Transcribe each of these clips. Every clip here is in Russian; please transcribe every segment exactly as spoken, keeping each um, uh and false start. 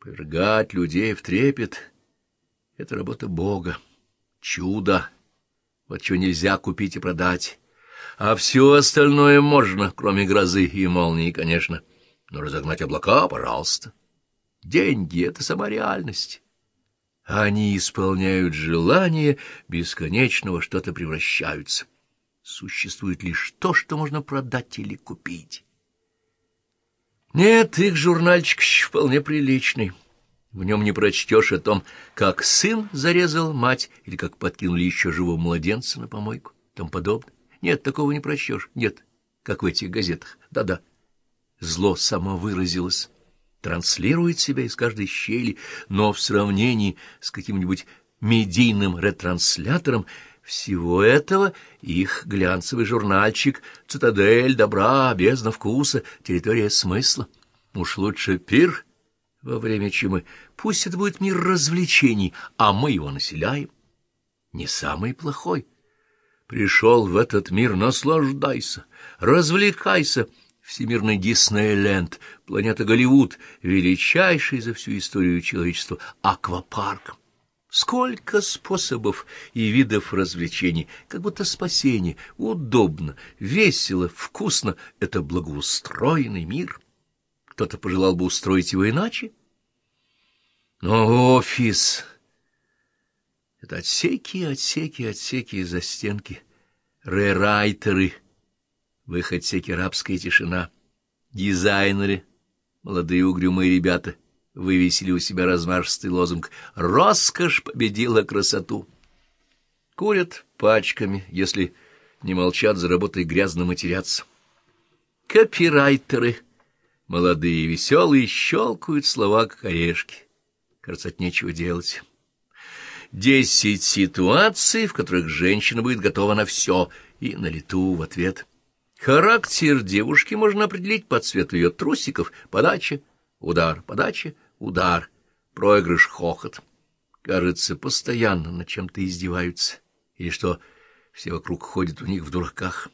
Повергать людей в трепет — это работа Бога, чудо, вот чего нельзя купить и продать. А все остальное можно, кроме грозы и молнии, конечно. Но разогнать облака — пожалуйста. Деньги — это сама реальность. Они исполняют желание, бесконечно во что-то превращаются. Существует лишь то, что можно продать или купить. Нет, их журнальчик еще вполне приличный. В нем не прочтешь о том, как сын зарезал мать или как подкинули еще живого младенца на помойку, тому подобное. Нет, такого не прочтешь. Нет, как в этих газетах. Да-да, зло самовыразилось, транслирует себя из каждой щели, но в сравнении с каким-нибудь медийным ретранслятором всего этого их глянцевый журнальчик «Цитадель добра, бездна вкуса, территория смысла». Уж лучше пир во время чумы. Пусть это будет мир развлечений, а мы его населяем. Не самый плохой. Пришел в этот мир — наслаждайся, развлекайся. Всемирный Диснейленд, планета Голливуд, величайший за всю историю человечества аквапарк. Сколько способов и видов развлечений, как будто спасение, удобно, весело, вкусно — это благоустроенный мир. Кто-то пожелал бы устроить его иначе. Но офис — это отсеки, отсеки, отсеки и застенки, рерайтеры, в их отсеке рабская тишина, дизайнеры, молодые угрюмые ребята, вывесили у себя размашистый лозунг «Роскошь победила красоту». Курят пачками, если не молчат, за работой грязно матерятся. Копирайтеры, молодые и веселые, щелкают слова, как орешки. Кажется, от нечего делать. Десять ситуаций, в которых женщина будет готова на все, и на лету в ответ. Характер девушки можно определить по цвету ее трусиков. Подача, удар, подача, удар, проигрыш, хохот. Кажется, постоянно над чем-то издеваются, или что все вокруг ходят у них в дураках.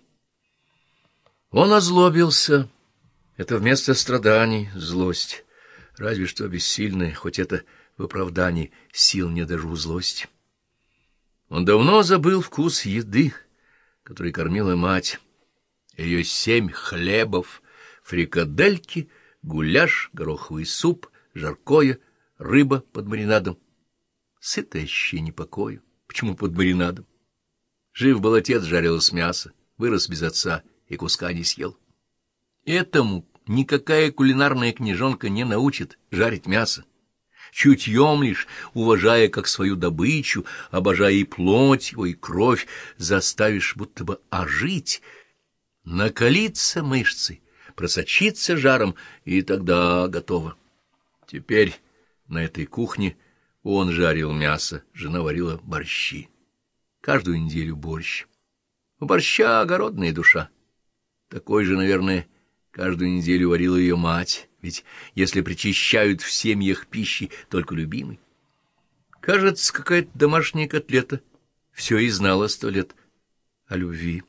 Он озлобился. Это вместо страданий злость, разве что бессильная, хоть это в оправдании, сил не даже у злости. Он давно забыл вкус еды, которой кормила мать. Ее семь хлебов, фрикадельки, гуляш, гороховый суп, жаркое, рыба под маринадом. Сытое ощущение покоя. Почему под маринадом? Жив был отец, жарилось мясо, вырос без отца и куска не съел. Этому никакая кулинарная книжонка не научит жарить мясо. Чутьем лишь, уважая как свою добычу, обожая и плоть его, и кровь, заставишь будто бы ожить, накалиться мышцей, просочиться жаром, и тогда готово. Теперь на этой кухне он жарил мясо, жена варила борщи. Каждую неделю борщ. У борща огородная душа. Такой же, наверное, каждую неделю варила ее мать, ведь если причащают в семьях пищи только любимой. Кажется, какая-то домашняя котлета все и знала сто лет о любви.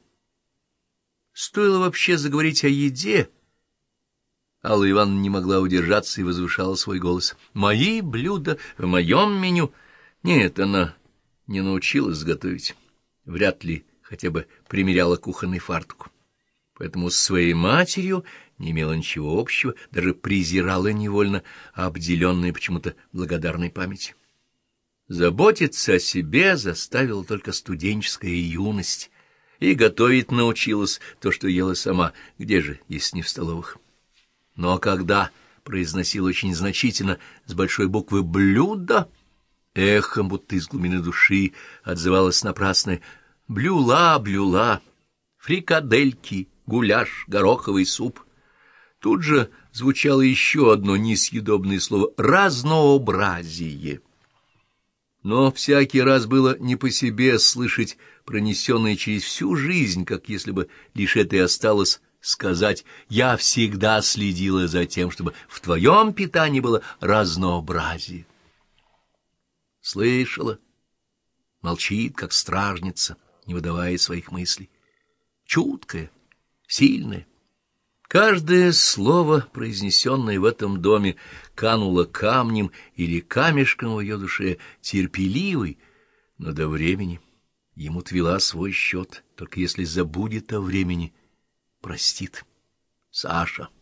Стоило вообще заговорить о еде, Алла Ивановна не могла удержаться и возвышала свой голос. «Мои блюда в моем меню». Нет, она не научилась готовить. Вряд ли хотя бы примеряла кухонный фартук. Поэтому с своей матерью не имела ничего общего, даже презирала невольно, обделенная почему-то благодарной памятью. Заботиться о себе заставила только студенческая юность, и готовить научилась то, что ела сама, где же, если не в столовых. Но когда произносила очень значительно с большой буквы «блюдо», эхом, будто из глубины души, отзывалась напрасное «блюла, блюла, фрикадельки, гуляш, гороховый суп». Тут же звучало еще одно несъедобное слово «разнообразие». Но всякий раз было не по себе слышать пронесенное через всю жизнь, как если бы лишь это и осталось сказать: «Я всегда следила за тем, чтобы в твоем питании было разнообразие». Слышала, молчит, как стражница, не выдавая своих мыслей. Чуткая, сильная. Каждое слово, произнесенное в этом доме, кануло камнем или камешком в ее душе, терпеливый, но до времени. Ему твела свой счет, только если забудет о времени, простит. Саша.